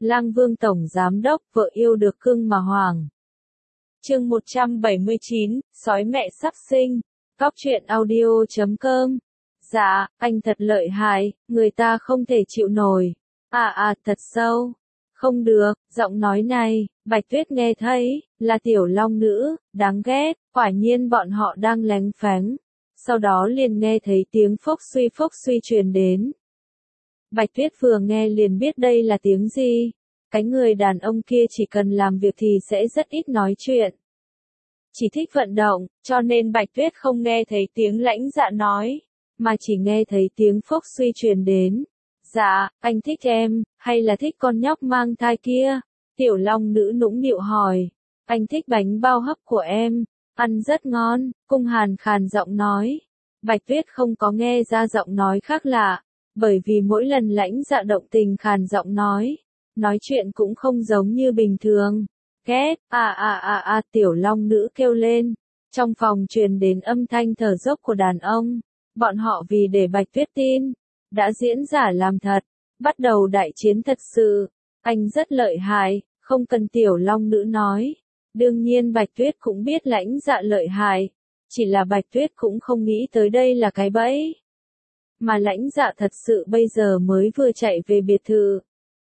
Lang Vương Tổng Giám Đốc, vợ yêu được cưng mà hoàng. Chương 179, sói mẹ sắp sinh. Cóc truyện audio.com. Dạ, anh thật lợi hại, người ta không thể chịu nổi. Thật sâu. Không được, giọng nói này, Bạch Tuyết nghe thấy, là tiểu long nữ, đáng ghét, quả nhiên bọn họ đang lén phén. Sau đó liền nghe thấy tiếng phốc suy truyền đến. Bạch Tuyết vừa nghe liền biết đây là tiếng gì. Cái người đàn ông kia chỉ cần làm việc thì sẽ rất ít nói chuyện. Chỉ thích vận động, cho nên Bạch Tuyết không nghe thấy tiếng Lãnh Dạ nói, mà chỉ nghe thấy tiếng phốc suy truyền đến. Dạ, anh thích em, hay là thích con nhóc mang thai kia? Tiểu long nữ nũng nịu hỏi. Anh thích bánh bao hấp của em, ăn rất ngon, Cung Hàn khàn giọng nói. Bạch Tuyết không có nghe ra giọng nói khác lạ, bởi vì mỗi lần Lãnh Dạ động tình khàn giọng nói chuyện cũng không giống như bình thường. Ghét, tiểu long nữ kêu lên. Trong phòng truyền đến âm thanh thở dốc của đàn ông. Bọn họ vì để Bạch Tuyết tin, đã diễn giả làm thật, bắt đầu đại chiến thật sự. Anh rất lợi hại, không cần tiểu long nữ nói. Đương nhiên Bạch Tuyết cũng biết Lãnh Dạ lợi hại, chỉ là Bạch Tuyết cũng không nghĩ tới đây là cái bẫy. Mà Lãnh Dạ thật sự bây giờ mới vừa chạy về biệt thự.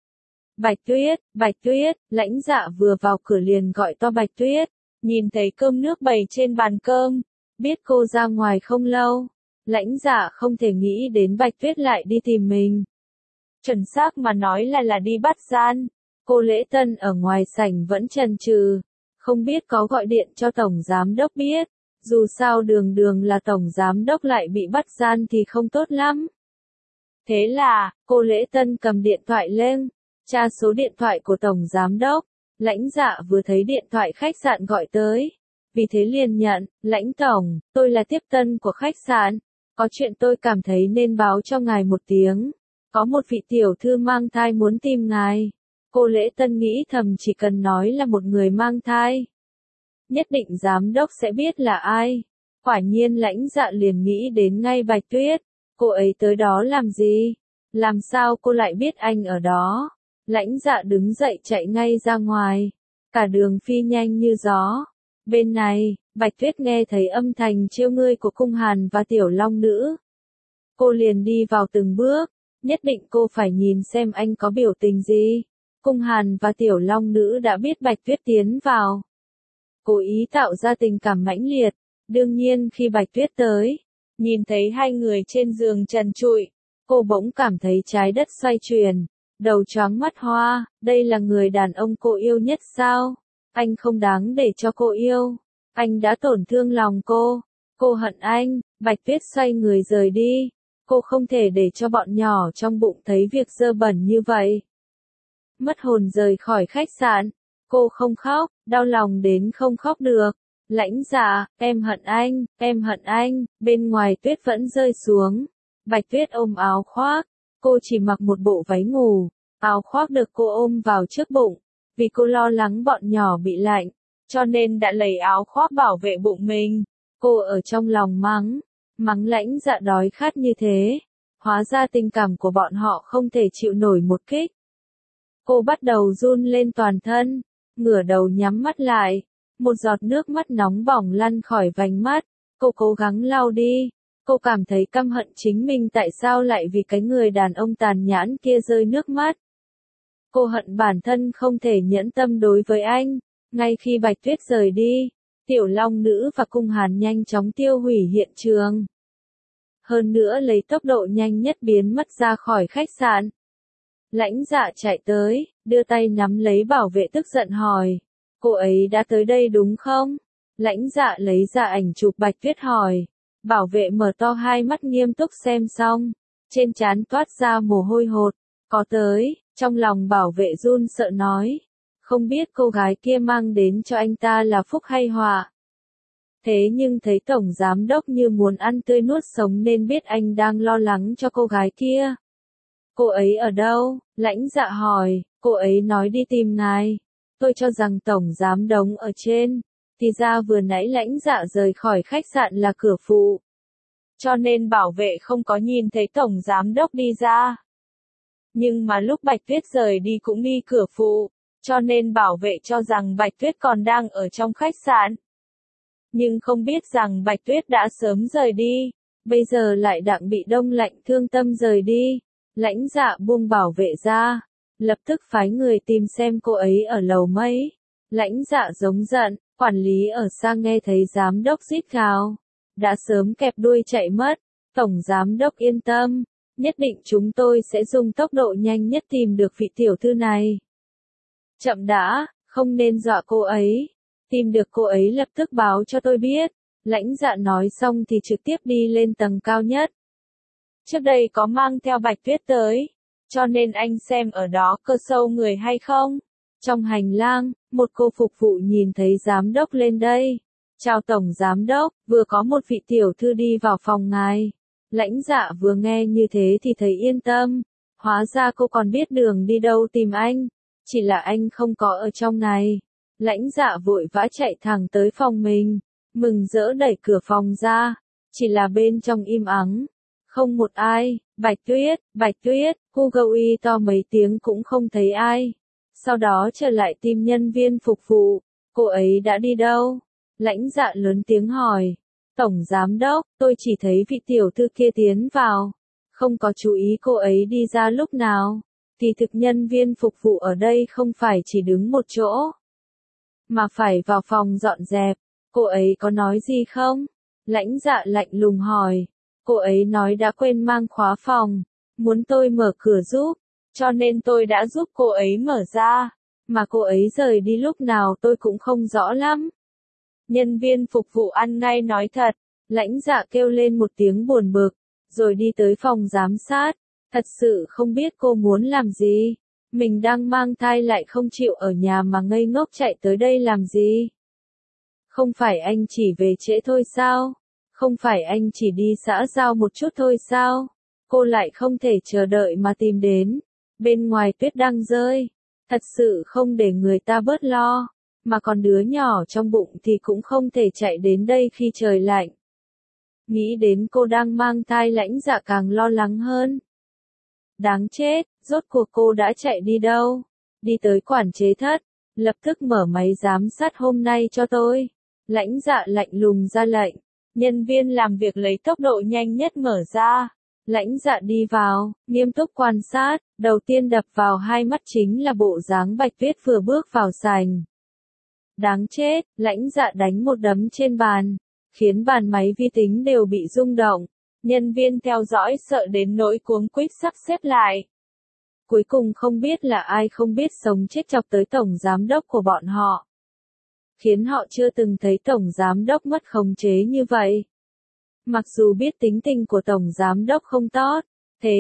Bạch Tuyết, Lãnh Dạ vừa vào cửa liền gọi to Bạch Tuyết, nhìn thấy cơm nước bày trên bàn cơm, biết cô ra ngoài không lâu, Lãnh Dạ không thể nghĩ đến Bạch Tuyết lại đi tìm mình. Chuẩn xác mà nói là đi bắt gian. Cô Lễ Tân ở ngoài sảnh vẫn chần chừ, không biết có gọi điện cho Tổng Giám Đốc biết, dù sao đường là Tổng Giám Đốc lại bị bắt gian thì không tốt lắm. Thế là, cô Lễ Tân cầm điện thoại lên, tra số điện thoại của Tổng Giám Đốc. Lãnh Dạ vừa thấy điện thoại khách sạn gọi tới, vì thế liền nhận. Lãnh Tổng, tôi là tiếp tân của khách sạn, có chuyện tôi cảm thấy nên báo cho ngài một tiếng, có một vị tiểu thư mang thai muốn tìm ngài. Cô Lễ Tân nghĩ thầm chỉ cần nói là một người mang thai, nhất định Giám Đốc sẽ biết là ai. Quả nhiên Lãnh Dạ liền nghĩ đến ngay Bạch Tuyết, cô ấy tới đó làm gì? Làm sao cô lại biết anh ở đó? Lãnh Dạ đứng dậy chạy ngay ra ngoài, cả đường phi nhanh như gió. Bên này, Bạch Tuyết nghe thấy âm thanh trêu ngươi của Cung Hàn và tiểu long nữ. Cô liền đi vào từng bước, nhất định cô phải nhìn xem anh có biểu tình gì. Cung Hàn và tiểu long nữ đã biết Bạch Tuyết tiến vào, cố ý tạo ra tình cảm mãnh liệt. Đương nhiên khi Bạch Tuyết tới, nhìn thấy hai người trên giường trần trụi, cô bỗng cảm thấy trái đất xoay chuyển, đầu choáng mắt hoa. Đây là người đàn ông cô yêu nhất sao? Anh không đáng để cho cô yêu, anh đã tổn thương lòng cô hận anh. Bạch Tuyết xoay người rời đi, cô không thể để cho bọn nhỏ trong bụng thấy việc dơ bẩn như vậy. Mất hồn rời khỏi khách sạn, cô không khóc, đau lòng đến không khóc được. Lãnh Dạ, em hận anh, bên ngoài tuyết vẫn rơi xuống. Bạch Tuyết ôm áo khoác, cô chỉ mặc một bộ váy ngủ, áo khoác được cô ôm vào trước bụng, vì cô lo lắng bọn nhỏ bị lạnh, cho nên đã lấy áo khoác bảo vệ bụng mình. Cô ở trong lòng mắng Lãnh Dạ đói khát như thế, hóa ra tình cảm của bọn họ không thể chịu nổi một kích. Cô bắt đầu run lên toàn thân, ngửa đầu nhắm mắt lại, một giọt nước mắt nóng bỏng lăn khỏi vành mắt, cô cố gắng lau đi. Cô cảm thấy căm hận chính mình tại sao lại vì cái người đàn ông tàn nhẫn kia rơi nước mắt. Cô hận bản thân không thể nhẫn tâm đối với anh. Ngay khi Bạch Tuyết rời đi, tiểu long nữ và Cung Hàn nhanh chóng tiêu hủy hiện trường. Hơn nữa lấy tốc độ nhanh nhất biến mất ra khỏi khách sạn. Lãnh Dạ chạy tới, đưa tay nắm lấy bảo vệ tức giận hỏi. Cô ấy đã tới đây đúng không? Lãnh Dạ lấy ra ảnh chụp Bạch Tuyết hỏi. Bảo vệ mở to hai mắt nghiêm túc xem xong, trên trán toát ra mồ hôi hột. Có tới, trong lòng bảo vệ run sợ nói. Không biết cô gái kia mang đến cho anh ta là phúc hay họa. Thế nhưng thấy Tổng Giám Đốc như muốn ăn tươi nuốt sống nên biết anh đang lo lắng cho cô gái kia. Cô ấy ở đâu? Lãnh Dạ hỏi. Cô ấy nói đi tìm ngài. Tôi cho rằng Tổng Giám Đốc ở trên. Thì ra vừa nãy Lãnh Dạ rời khỏi khách sạn là cửa phụ, cho nên bảo vệ không có nhìn thấy Tổng Giám Đốc đi ra. Nhưng mà lúc Bạch Tuyết rời đi cũng đi cửa phụ, cho nên bảo vệ cho rằng Bạch Tuyết còn đang ở trong khách sạn. Nhưng không biết rằng Bạch Tuyết đã sớm rời đi, bây giờ lại đang bị đông lạnh thương tâm rời đi. Lãnh Dạ buông bảo vệ ra, lập tức phái người tìm xem cô ấy ở lầu mấy. Lãnh Dạ giống giận, quản lý ở xa nghe thấy giám đốc rít gào, đã sớm kẹp đuôi chạy mất. Tổng giám đốc yên tâm, nhất định chúng tôi sẽ dùng tốc độ nhanh nhất tìm được vị tiểu thư này. Chậm đã, không nên dọa cô ấy. Tìm được cô ấy lập tức báo cho tôi biết. Lãnh Dạ nói xong thì trực tiếp đi lên tầng cao nhất. Trước đây có mang theo Bạch Tuyết tới, cho nên anh xem ở đó cơ sâu người hay không. Trong hành lang, một cô phục vụ nhìn thấy giám đốc lên đây. Chào tổng giám đốc, vừa có một vị tiểu thư đi vào phòng ngài. Lãnh Dạ vừa nghe như thế thì thấy yên tâm. Hóa ra cô còn biết đường đi đâu tìm anh. Chỉ là anh không có ở trong này. Lãnh Dạ vội vã chạy thẳng tới phòng mình. Mừng rỡ đẩy cửa phòng ra. Chỉ là bên trong im ắng. Không một ai. Bạch Tuyết, cô gâu y to mấy tiếng cũng không thấy ai. Sau đó trở lại tìm nhân viên phục vụ. Cô ấy đã đi đâu? Lãnh Dạ lớn tiếng hỏi. Tổng giám đốc, tôi chỉ thấy vị tiểu thư kia tiến vào. Không có chú ý cô ấy đi ra lúc nào. Thì thực nhân viên phục vụ ở đây không phải chỉ đứng một chỗ, mà phải vào phòng dọn dẹp. Cô ấy có nói gì không? Lãnh Dạ lạnh lùng hỏi. Cô ấy nói đã quên mang khóa phòng, muốn tôi mở cửa giúp, cho nên tôi đã giúp cô ấy mở ra. Mà cô ấy rời đi lúc nào tôi cũng không rõ lắm. Nhân viên phục vụ ăn ngay nói thật. Lãnh Dạ kêu lên một tiếng buồn bực, rồi đi tới phòng giám sát. Thật sự không biết cô muốn làm gì. Mình đang mang thai lại không chịu ở nhà mà ngây ngốc chạy tới đây làm gì? Không phải anh chỉ về trễ thôi sao? Không phải anh chỉ đi xã giao một chút thôi sao? Cô lại không thể chờ đợi mà tìm đến. Bên ngoài tuyết đang rơi. Thật sự không để người ta bớt lo. Mà còn đứa nhỏ trong bụng thì cũng không thể chạy đến đây khi trời lạnh. Nghĩ đến cô đang mang thai, Lãnh Dạ càng lo lắng hơn. Đáng chết, rốt cuộc cô đã chạy đi đâu? Đi tới quản chế thất, lập tức mở máy giám sát hôm nay cho tôi. Lãnh Dạ lạnh lùng ra lệnh. Nhân viên làm việc lấy tốc độ nhanh nhất mở ra. Lãnh Dạ đi vào, nghiêm túc quan sát. Đầu tiên đập vào hai mắt chính là bộ dáng Bạch Tuyết vừa bước vào sảnh. Đáng chết, Lãnh Dạ đánh một đấm trên bàn, khiến bàn máy vi tính đều bị rung động. Nhân viên theo dõi sợ đến nỗi cuống quýt sắp xếp lại. Cuối cùng không biết là ai không biết sống chết chọc tới tổng giám đốc của bọn họ. Khiến họ chưa từng thấy tổng giám đốc mất khống chế như vậy. Mặc dù biết tính tình của tổng giám đốc không tốt, thế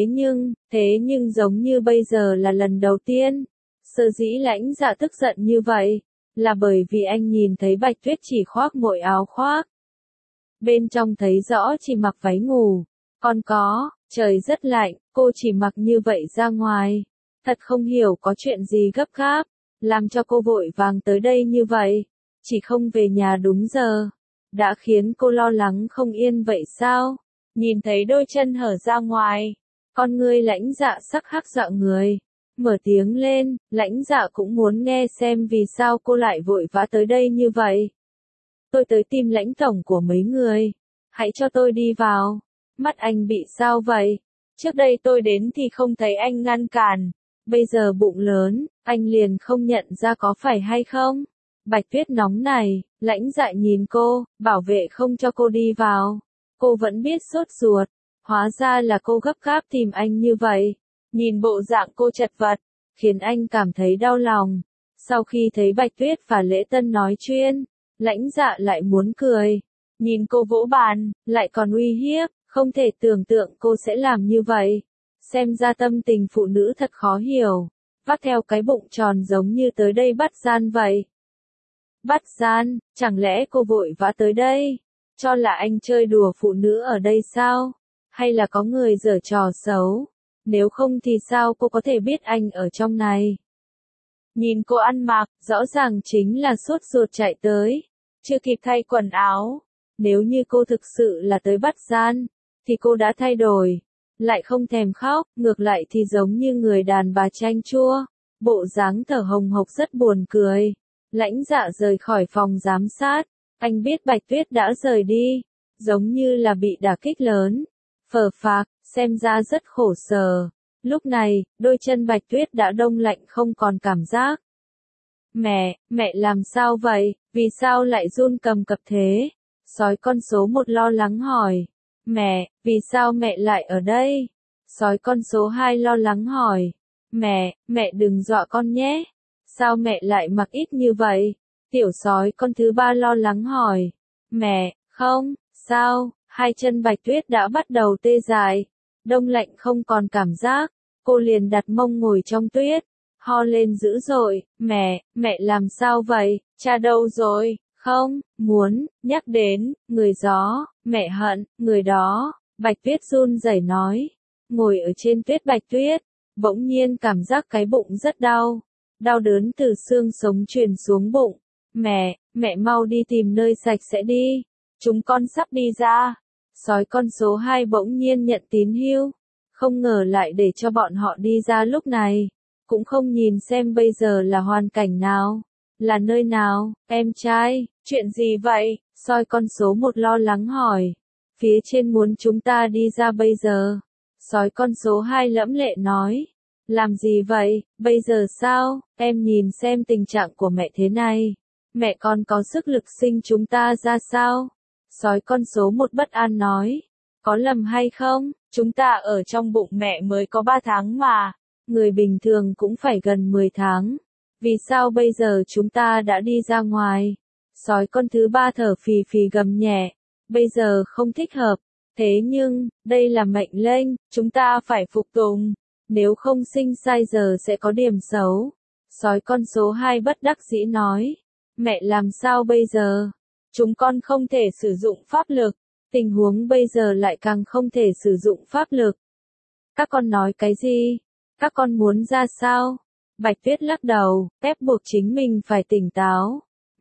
nhưng giống như bây giờ là lần đầu tiên. Sở dĩ Lãnh Dạ tức giận như vậy, là bởi vì anh nhìn thấy Bạch Tuyết chỉ khoác mỗi áo khoác. Bên trong thấy rõ chỉ mặc váy ngủ. Còn có, trời rất lạnh, cô chỉ mặc như vậy ra ngoài. Thật không hiểu có chuyện gì gấp gáp, làm cho cô vội vàng tới đây như vậy. Chỉ không về nhà đúng giờ. Đã khiến cô lo lắng không yên vậy sao? Nhìn thấy đôi chân hở ra ngoài. Con ngươi Lãnh Dạ sắc hắc dọa người. Mở tiếng lên, Lãnh Dạ cũng muốn nghe xem vì sao cô lại vội vã tới đây như vậy. Tôi tới tìm lãnh tổng của mấy người. Hãy cho tôi đi vào. Mắt anh bị sao vậy? Trước đây tôi đến thì không thấy anh ngăn cản. Bây giờ bụng lớn, anh liền không nhận ra có phải hay không? Bạch Tuyết nóng này, Lãnh Dạ nhìn cô, bảo vệ không cho cô đi vào. Cô vẫn biết sốt ruột. Hóa ra là cô gấp gáp tìm anh như vậy. Nhìn bộ dạng cô chật vật, khiến anh cảm thấy đau lòng. Sau khi thấy Bạch Tuyết và Lễ Tân nói chuyện, Lãnh Dạ lại muốn cười. Nhìn cô vỗ bàn, lại còn uy hiếp, không thể tưởng tượng cô sẽ làm như vậy. Xem ra tâm tình phụ nữ thật khó hiểu. Vắt theo cái bụng tròn giống như tới đây bắt gian vậy. Bắt gian, chẳng lẽ cô vội vã tới đây? Cho là anh chơi đùa phụ nữ ở đây sao? Hay là có người giở trò xấu? Nếu không thì sao cô có thể biết anh ở trong này? Nhìn cô ăn mặc, rõ ràng chính là sốt ruột chạy tới. Chưa kịp thay quần áo. Nếu như cô thực sự là tới bắt gian, thì cô đã thay đổi. lại không thèm khóc, ngược lại thì giống như người đàn bà chanh chua, bộ dáng thở hồng hộc rất buồn cười. Lãnh Dạ rời khỏi phòng giám sát, anh biết Bạch Tuyết đã rời đi, giống như là bị đả kích lớn. Phờ phạc, xem ra rất khổ sở. Lúc này, đôi chân Bạch Tuyết đã đông lạnh không còn cảm giác. Mẹ làm sao vậy, vì sao lại run cầm cập thế? Sói con số 1 lo lắng hỏi. Vì sao mẹ lại ở đây? Sói con số 2 lo lắng hỏi. Mẹ đừng dọa con nhé. Sao mẹ lại mặc ít như vậy? Tiểu sói con thứ 3 lo lắng hỏi. Không, sao? Hai chân Bạch Tuyết đã bắt đầu tê dại, đông lạnh không còn cảm giác. Cô liền đặt mông ngồi trong tuyết, ho lên dữ dội. Mẹ làm sao vậy? Cha đâu rồi? Không, muốn, nhắc đến, người gió, mẹ hận, người đó. Bạch Tuyết run rẩy nói. Ngồi ở trên tuyết Bạch Tuyết, bỗng nhiên cảm giác cái bụng rất đau. Đau đớn từ xương sống truyền xuống bụng. Mẹ mau đi tìm nơi sạch sẽ đi. Chúng con sắp đi ra. Sói con số 2 bỗng nhiên nhận tín hưu. Không ngờ lại để cho bọn họ đi ra lúc này. Cũng không nhìn xem bây giờ là hoàn cảnh nào. Là nơi nào, em trai, chuyện gì vậy? Sói con số 1 lo lắng hỏi. Phía trên muốn chúng ta đi ra bây giờ. Sói con số 2 lẫm lệ nói. Làm gì vậy, bây giờ sao, em nhìn xem tình trạng của mẹ thế này. Mẹ còn có sức lực sinh chúng ta ra sao? Sói con số 1 bất an nói. Có lầm hay không, chúng ta ở trong bụng mẹ mới có 3 tháng mà. Người bình thường cũng phải gần 10 tháng. Vì sao bây giờ chúng ta đã đi ra ngoài? Sói con thứ 3 thở phì phì gầm nhẹ. Bây giờ không thích hợp. Thế nhưng, đây là mệnh lệnh, chúng ta phải phục tùng. Nếu không sinh sai giờ sẽ có điểm xấu. Sói con số 2 bất đắc dĩ nói. Mẹ làm sao bây giờ? Chúng con không thể sử dụng pháp lực. Tình huống bây giờ lại càng không thể sử dụng pháp lực. Các con nói cái gì? Các con muốn ra sao? Bạch Tuyết lắc đầu, ép buộc chính mình phải tỉnh táo.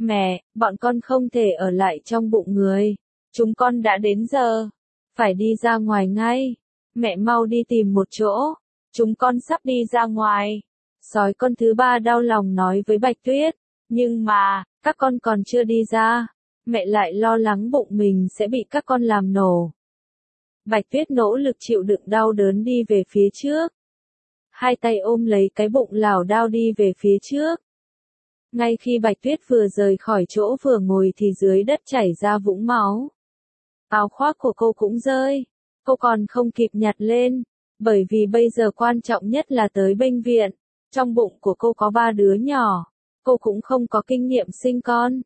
Bọn con không thể ở lại trong bụng người. Chúng con đã đến giờ. Phải đi ra ngoài ngay. Mẹ mau đi tìm một chỗ. Chúng con sắp đi ra ngoài. Sói con thứ 3 đau lòng nói với Bạch Tuyết. Nhưng mà, các con còn chưa đi ra. Mẹ lại lo lắng bụng mình sẽ bị các con làm nổ. Bạch Tuyết nỗ lực chịu đựng đau đớn đi về phía trước. Hai tay ôm lấy cái bụng lảo đao đi về phía trước. Ngay khi Bạch Tuyết vừa rời khỏi chỗ vừa ngồi thì dưới đất chảy ra vũng máu. Áo khoác của cô cũng rơi. Cô còn không kịp nhặt lên. Bởi vì bây giờ quan trọng nhất là tới bệnh viện. Trong bụng của cô có 3 đứa nhỏ. Cô cũng không có kinh nghiệm sinh con.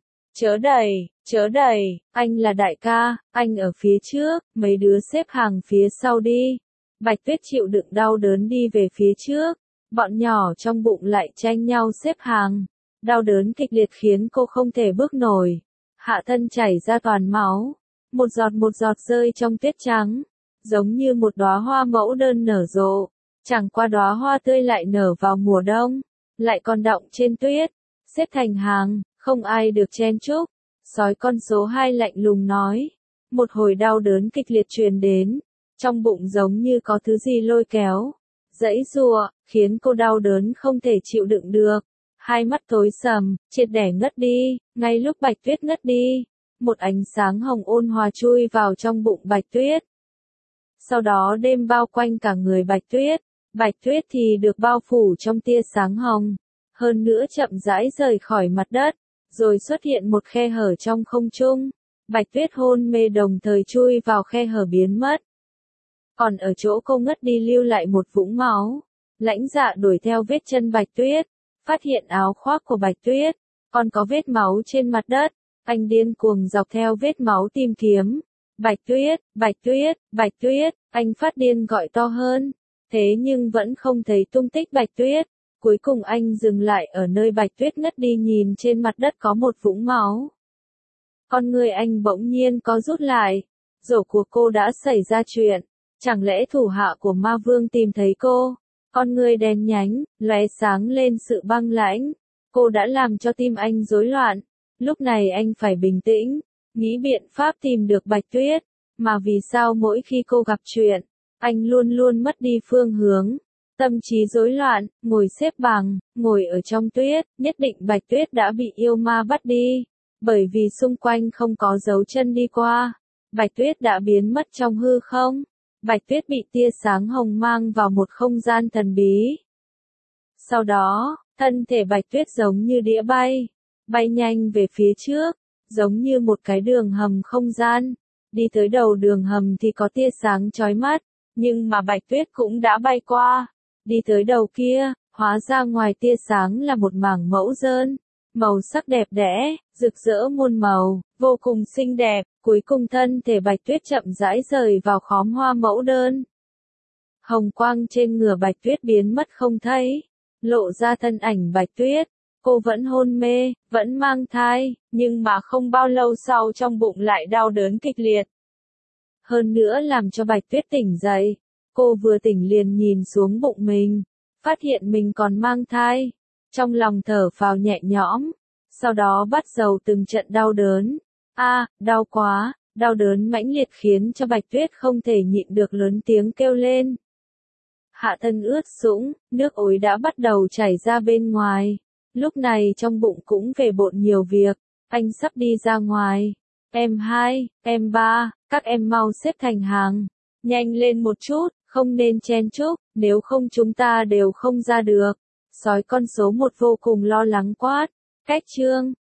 Chớ đẩy, anh là đại ca, anh ở phía trước, mấy đứa xếp hàng phía sau đi. Bạch Tuyết chịu đựng đau đớn đi về phía trước. Bọn nhỏ trong bụng lại tranh nhau xếp hàng. Đau đớn kịch liệt khiến cô không thể bước nổi. Hạ thân chảy ra toàn máu. Một giọt rơi trong tuyết trắng. Giống như một đóa hoa mẫu đơn nở rộ. Chẳng qua đóa hoa tươi lại nở vào mùa đông. Lại còn đọng trên tuyết. Xếp thành hàng, không ai được chen chúc. Sói con số 2 lạnh lùng nói. Một hồi đau đớn kịch liệt truyền đến. Trong bụng giống như có thứ gì lôi kéo. Giãy giụa, khiến cô đau đớn không thể chịu đựng được. Hai mắt tối sầm, triệt để ngất đi. Ngay lúc Bạch Tuyết ngất đi, một ánh sáng hồng ôn hòa chui vào trong bụng Bạch Tuyết. Sau đó đêm bao quanh cả người Bạch Tuyết. Bạch Tuyết thì được bao phủ trong tia sáng hồng. Hơn nữa chậm rãi rời khỏi mặt đất. Rồi xuất hiện một khe hở trong không trung. Bạch Tuyết hôn mê đồng thời chui vào khe hở biến mất. Còn ở chỗ cô ngất đi lưu lại một vũng máu. Lãnh Dạ đuổi theo vết chân Bạch Tuyết. Phát hiện áo khoác của Bạch Tuyết. Còn có vết máu trên mặt đất. Anh điên cuồng dọc theo vết máu tìm kiếm. Bạch Tuyết, Bạch Tuyết, Bạch Tuyết. Anh phát điên gọi to hơn. Thế nhưng vẫn không thấy tung tích Bạch Tuyết. Cuối cùng anh dừng lại ở nơi Bạch Tuyết ngất đi, nhìn trên mặt đất có một vũng máu. Con người anh bỗng nhiên có rút lại. Rốt cuộc cô đã xảy ra chuyện. Chẳng lẽ thủ hạ của ma vương tìm thấy cô? Con người đen nhánh, lóe sáng lên sự băng lãnh. Cô đã làm cho tim anh rối loạn. Lúc này anh phải bình tĩnh, nghĩ biện pháp tìm được Bạch Tuyết. Mà vì sao mỗi khi cô gặp chuyện, Anh luôn luôn mất đi phương hướng. Tâm trí rối loạn, ngồi xếp bằng, ngồi ở trong tuyết, nhất định Bạch Tuyết đã bị yêu ma bắt đi. Bởi vì xung quanh không có dấu chân đi qua. Bạch Tuyết đã biến mất trong hư không. Bạch Tuyết bị tia sáng hồng mang vào một không gian thần bí. Sau đó, thân thể Bạch Tuyết giống như đĩa bay, bay nhanh về phía trước, giống như một cái đường hầm không gian. Đi tới đầu đường hầm thì có tia sáng chói mắt, nhưng mà Bạch Tuyết cũng đã bay qua. Đi tới đầu kia, hóa ra ngoài tia sáng là một mảng mẫu đơn, màu sắc đẹp đẽ, rực rỡ muôn màu, vô cùng xinh đẹp. Cuối cùng thân thể Bạch Tuyết chậm rãi rời vào khóm hoa mẫu đơn. Hồng quang trên ngửa Bạch Tuyết biến mất không thấy, lộ ra thân ảnh Bạch Tuyết. Cô vẫn hôn mê, vẫn mang thai, nhưng mà không bao lâu sau trong bụng lại đau đớn kịch liệt. Hơn nữa làm cho Bạch Tuyết tỉnh dậy. Cô vừa tỉnh liền nhìn xuống bụng mình, phát hiện mình còn mang thai. Trong lòng thở phào nhẹ nhõm, sau đó bắt đầu từng trận đau đớn. Đau quá, đau đớn mãnh liệt khiến cho Bạch Tuyết không thể nhịn được lớn tiếng kêu lên. Hạ thân ướt sũng, nước ối đã bắt đầu chảy ra bên ngoài. Lúc này trong bụng cũng về bộn nhiều việc, anh sắp đi ra ngoài. Em 2, em 3, các em mau xếp thành hàng. Nhanh lên một chút, không nên chen chúc, nếu không chúng ta đều không ra được. Sói con số 1 vô cùng lo lắng quát. Cách chương